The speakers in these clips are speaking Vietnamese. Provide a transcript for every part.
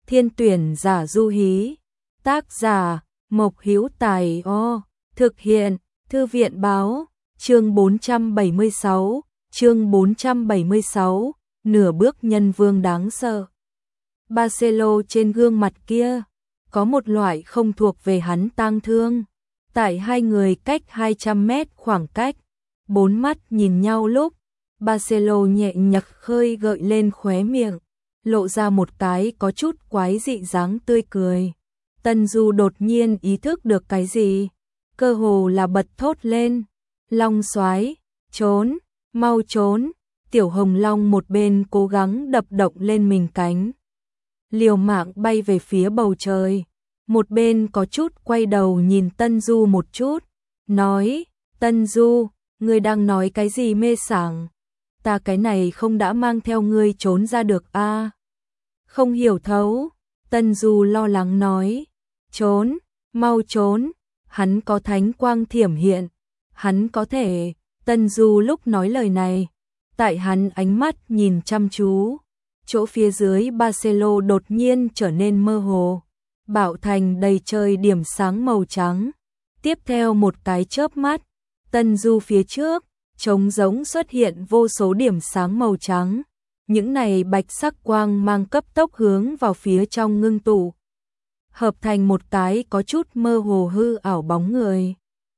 Thiên tuyển giả Du Hí. Tác giả Mộc Hữu Tài. Thực hiện Thư viện báo. Chương 476, nửa bước nhân vương đáng sợ. Barcelo trên gương mặt kia, có một loại không thuộc về hắn tang thương. Tại hai người cách 200 mét khoảng cách, bốn mắt nhìn nhau lúc, Barcelo nhẹ nhặt khơi gợi lên khóe miệng, lộ ra một cái có chút quái dị dáng tươi cười. Tân Du đột nhiên ý thức được cái gì, cơ hồ là bật thốt lên, Long soái, trốn, mau trốn. Tiểu Hồng Long một bên cố gắng đập động lên mình cánh, liều mạng bay về phía bầu trời, một bên có chút quay đầu nhìn Tân Du một chút, nói, Tân Du, ngươi đang nói cái gì mê sảng, ta cái này không đã mang theo ngươi trốn ra được a? Không hiểu thấu. Tân Du lo lắng nói, trốn, mau trốn, hắn có thánh quang thiểm hiện, hắn có thể. Tân Du lúc nói lời này, tại hắn ánh mắt nhìn chăm chú, chỗ phía dưới Barcelo đột nhiên trở nên mơ hồ, bạo thành đầy trời điểm sáng màu trắng. Tiếp theo một cái chớp mắt, Tân Du phía trước, trống rỗng xuất hiện vô số điểm sáng màu trắng. Những này bạch sắc quang mang cấp tốc hướng vào phía trong ngưng tụ, hợp thành một cái có chút mơ hồ hư ảo bóng người.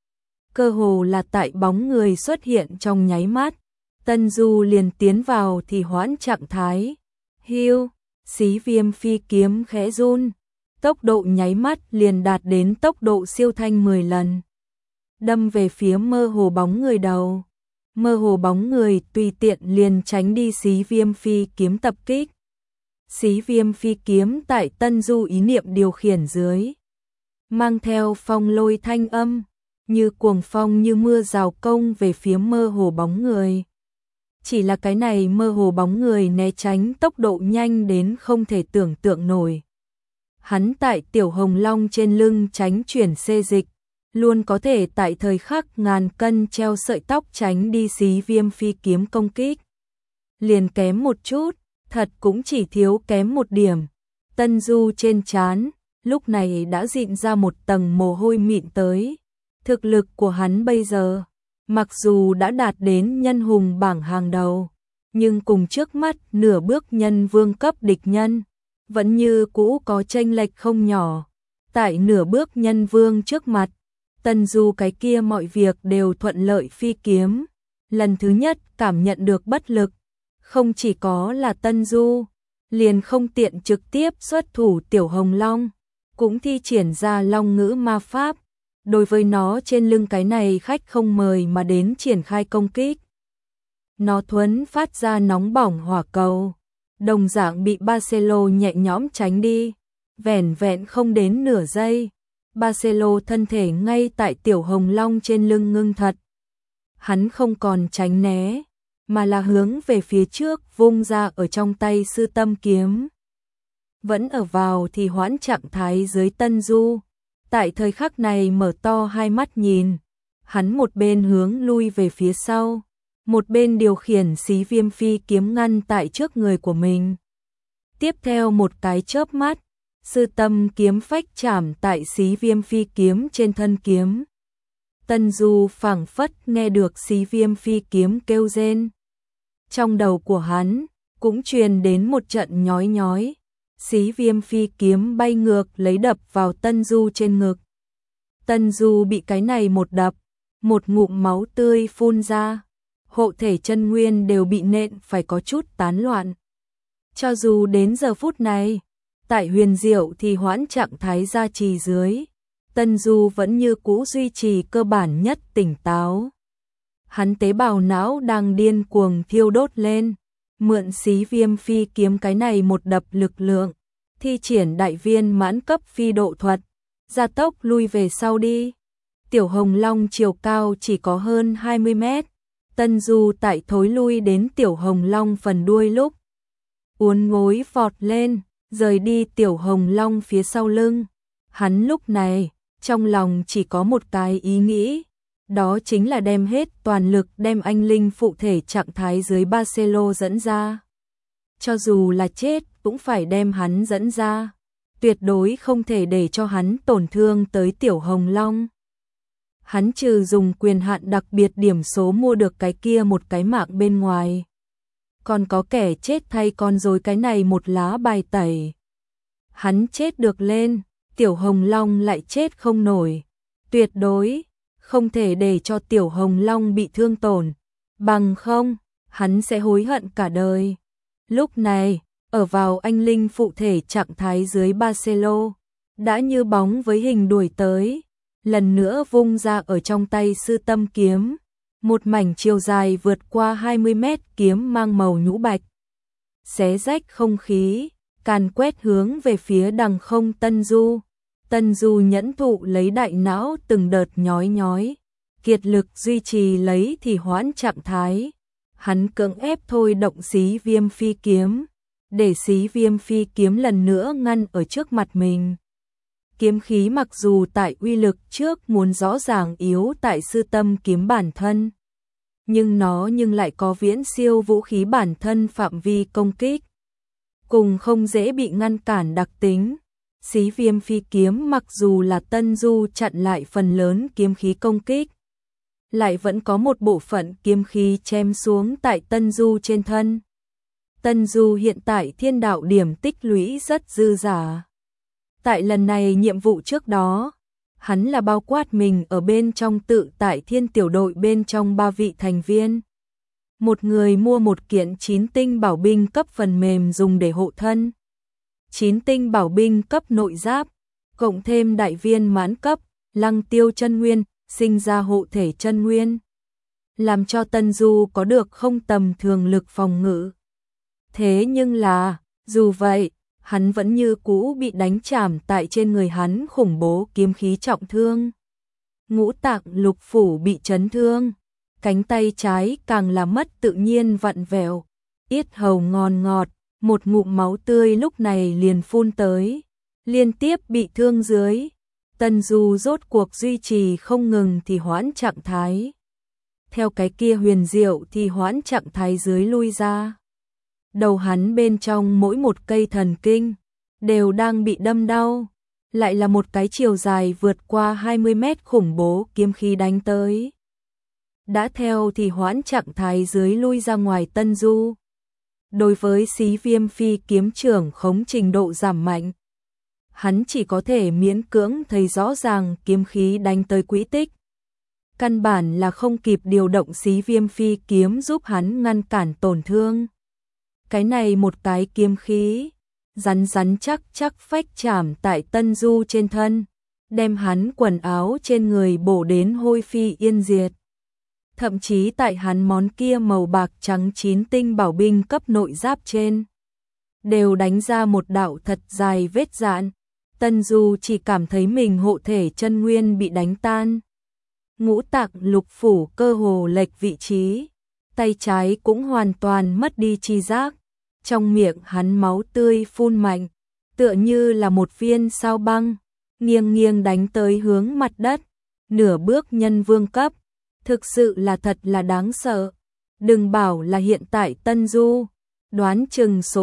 Cơ hồ là tại bóng người xuất hiện trong nháy mắt, Tân Du liền tiến vào thì hoãn trạng thái. Hưu, Xí Viêm phi kiếm khẽ run, tốc độ nháy mắt liền đạt đến tốc độ siêu thanh 10 lần. Đâm về phía mơ hồ bóng người đầu. Mơ hồ bóng người tùy tiện liền tránh đi Xí Viêm phi kiếm tập kích. Xí Viêm phi kiếm tại Tân Du ý niệm điều khiển dưới, mang theo phong lôi thanh âm, như cuồng phong như mưa rào công về phía mơ hồ bóng người. Chỉ là cái này mơ hồ bóng người né tránh tốc độ nhanh đến không thể tưởng tượng nổi. Hắn tại Tiểu Hồng Long trên lưng tránh chuyển xê dịch, luôn có thể tại thời khắc ngàn cân treo sợi tóc tránh đi Xí Viêm phi kiếm công kích. Liền kém một chút, thật cũng chỉ thiếu kém một điểm. Tân Du trên trán lúc này đã dịn ra một tầng mồ hôi mịn tới. Thực lực của hắn bây giờ, mặc dù đã đạt đến nhân hùng bảng hàng đầu, nhưng cùng trước mắt nửa bước nhân vương cấp địch nhân, vẫn như cũ có chênh lệch không nhỏ. Tại nửa bước nhân vương trước mặt, Tân Du cái kia mọi việc đều thuận lợi phi kiếm. Lần thứ nhất cảm nhận được bất lực, không chỉ có là Tân Du, liền không tiện trực tiếp xuất thủ Tiểu Hồng Long, cũng thi triển ra long ngữ ma pháp. Đối với nó trên lưng cái này khách không mời mà đến triển khai công kích. Nó thuấn phát ra nóng bỏng hỏa cầu, đồng dạng bị Barcelo nhẹ nhõm tránh đi. Vẻn vẹn không đến nửa giây, Barcelo thân thể ngay tại Tiểu Hồng Long trên lưng ngưng thật. Hắn không còn tránh né, mà là hướng về phía trước vung ra ở trong tay sư tâm kiếm. Vẫn ở vào thì hoãn trạng thái dưới Tân Du, tại thời khắc này mở to hai mắt nhìn, hắn một bên hướng lui về phía sau, một bên điều khiển Xí Viêm phi kiếm ngăn tại trước người của mình. Tiếp theo một cái chớp mắt, sư tâm kiếm phách chạm tại Xí Viêm phi kiếm trên thân kiếm. Tân Du phảng phất nghe được Xí Viêm phi kiếm kêu rên. Trong đầu của hắn cũng truyền đến một trận nhói nhói. Xí Viêm phi kiếm bay ngược lấy đập vào Tân Du trên ngực. Tân Du bị cái này một đập, một ngụm máu tươi phun ra, hộ thể chân nguyên đều bị nện phải có chút tán loạn. Cho dù đến giờ phút này, tại huyền diệu thì hoãn trạng thái gia trì dưới, Tân Du vẫn như cũ duy trì cơ bản nhất tỉnh táo. Hắn tế bào não đang điên cuồng thiêu đốt lên, mượn Xí Viêm phi kiếm cái này một đập lực lượng, thi triển đại viên mãn cấp phi độ thuật, gia tốc lui về sau đi. Tiểu Hồng Long chiều cao chỉ có hơn 20 mét, Tân Du tại thối lui đến Tiểu Hồng Long phần đuôi lúc, uốn gối vọt lên, rời đi Tiểu Hồng Long phía sau lưng. Hắn lúc này, trong lòng chỉ có một cái ý nghĩ, đó chính là đem hết toàn lực đem anh linh phụ thể trạng thái dưới Barcelo dẫn ra. Cho dù là chết cũng phải đem hắn dẫn ra. tuyệt đối không thể để cho hắn tổn thương tới Tiểu Hồng Long. Hắn trừ dùng quyền hạn đặc biệt điểm số mua được cái kia một cái mạng bên ngoài, còn có kẻ chết thay con rối cái này một lá bài tẩy. Hắn chết được lên, Tiểu Hồng Long lại chết không nổi. Tuyệt đối không thể để cho Tiểu Hồng Long bị thương tổn, bằng không, hắn sẽ hối hận cả đời. Lúc này, ở vào anh linh phụ thể trạng thái dưới Barcelo, đã như bóng với hình đuổi tới, lần nữa vung ra ở trong tay Sư Tâm kiếm, một mảnh chiều dài vượt qua 20 mét kiếm mang màu nhũ bạch, xé rách không khí, càn quét hướng về phía đằng không Tân Du. Tân Du nhẫn thụ lấy đại não từng đợt nhói nhói, kiệt lực duy trì lấy thì hoãn trạng thái. Hắn cưỡng ép thôi động Xí Viêm Phi kiếm, để Xí Viêm Phi kiếm lần nữa ngăn ở trước mặt mình. Kiếm khí mặc dù tại uy lực trước muốn rõ ràng yếu tại Sư Tâm kiếm bản thân, nhưng nó lại có viễn siêu vũ khí bản thân phạm vi công kích, cùng không dễ bị ngăn cản đặc tính. Xí Viêm Phi kiếm mặc dù là Tân Du chặn lại phần lớn kiếm khí công kích, lại vẫn có một bộ phận kiếm khí chém xuống tại Tân Du trên thân. Tân Du hiện tại thiên đạo điểm tích lũy rất dư dả. Tại lần này nhiệm vụ trước đó, hắn là bao quát mình ở bên trong tự tại thiên tiểu đội bên trong 3 vị thành viên. Một người mua một kiện 9 tinh bảo binh cấp phần mềm dùng để hộ thân, 9 tinh bảo binh cấp nội giáp, cộng thêm đại viên mãn cấp, lăng tiêu chân nguyên, sinh ra hộ thể chân nguyên, làm cho Tân Du có được không tầm thường lực phòng ngự. Thế nhưng là, dù vậy, hắn vẫn như cũ bị đánh chảm tại trên người hắn khủng bố kiếm khí trọng thương. Ngũ tạng lục phủ bị chấn thương, cánh tay trái càng là mất tự nhiên vặn vẹo, yết hầu ngon ngọt, một ngụm máu tươi lúc này liền phun tới, liên tiếp bị thương dưới. Tân Du rốt cuộc duy trì không ngừng thì hoãn trạng thái. Theo cái kia huyền diệu thì hoãn trạng thái dưới lui ra. Đầu hắn bên trong mỗi một cây thần kinh đều đang bị đâm đau, lại là một cái chiều dài vượt qua 20 mét khủng bố kiếm khí đánh tới. Đã theo thì hoãn trạng thái dưới lui ra ngoài Tân Du. Đối với Xí Viêm Phi kiếm trưởng khống trình độ giảm mạnh, hắn chỉ có thể miễn cưỡng thấy rõ ràng kiếm khí đánh tới quỹ tích. Căn bản là không kịp điều động Xí Viêm Phi kiếm giúp hắn ngăn cản tổn thương. Cái này một cái kiếm khí, rắn chắc phách chạm tại Tân Du trên thân, đem hắn quần áo trên người bổ đến hôi phi yên diệt. Thậm chí tại hắn món kia màu bạc trắng 9 tinh bảo binh cấp nội giáp trên, đều đánh ra một đạo thật dài vết dạn. Tân Du chỉ cảm thấy mình hộ thể chân nguyên bị đánh tan. Ngũ tạng lục phủ cơ hồ lệch vị trí, tay trái cũng hoàn toàn mất đi chi giác. Trong miệng hắn máu tươi phun mạnh, tựa như là một viên sao băng, nghiêng nghiêng đánh tới hướng mặt đất. Nửa bước nhân vương cấp, thực sự là thật là đáng sợ. Đừng bảo là hiện tại Tân Du, đoán chừng số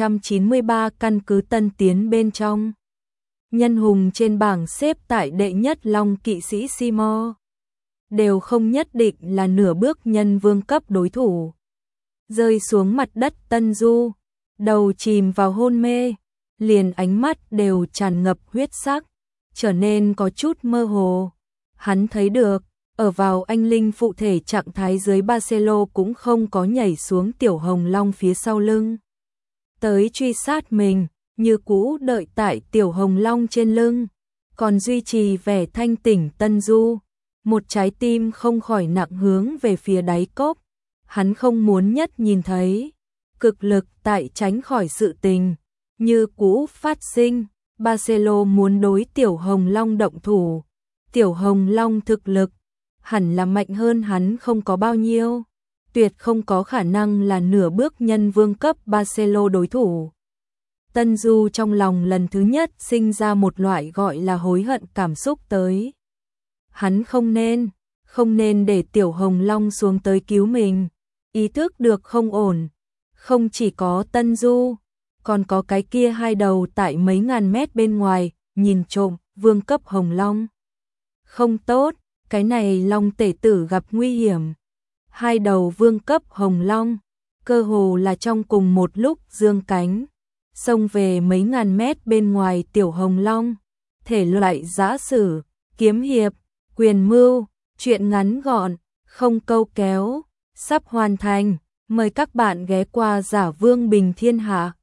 793 căn cứ Tân Tiến bên trong. Nhân hùng trên bảng xếp tại đệ nhất Long kỵ sĩ Simo, đều không nhất định là nửa bước nhân vương cấp đối thủ. Rơi xuống mặt đất Tân Du, đầu chìm vào hôn mê, liền ánh mắt đều tràn ngập huyết sắc, trở nên có chút mơ hồ. Hắn thấy được, ở vào anh linh phụ thể trạng thái dưới Barcelo cũng không có nhảy xuống Tiểu Hồng Long phía sau lưng tới truy sát mình, như cũ đợi tại Tiểu Hồng Long trên lưng, còn duy trì vẻ thanh tỉnh Tân Du. Một trái tim không khỏi nặng hướng về phía đáy cốc. Hắn không muốn nhất nhìn thấy cực lực tại tránh khỏi sự tình như cũ phát sinh. Barcelo muốn đối Tiểu Hồng Long động thủ. Tiểu Hồng Long thực lực hẳn là mạnh hơn hắn không có bao nhiêu, tuyệt không có khả năng là nửa bước nhân vương cấp Barcelo đối thủ. Tân Du trong lòng lần thứ nhất sinh ra một loại gọi là hối hận cảm xúc tới. Hắn không nên để Tiểu Hồng Long xuống tới cứu mình. Ý thức được không ổn, không chỉ có Tân Du, còn có cái kia hai đầu tại mấy ngàn mét bên ngoài, nhìn trộm, vương cấp hồng long. Không tốt, cái này long tể tử gặp nguy hiểm. Hai đầu vương cấp hồng long, cơ hồ là trong cùng một lúc dương cánh, xông về mấy ngàn mét bên ngoài tiểu hồng long. Thể loại giã sử, kiếm hiệp, quyền mưu, truyện ngắn gọn, không câu kéo, sắp hoàn thành. Mời các bạn ghé qua Giả Vương Bình Thiên Hạ.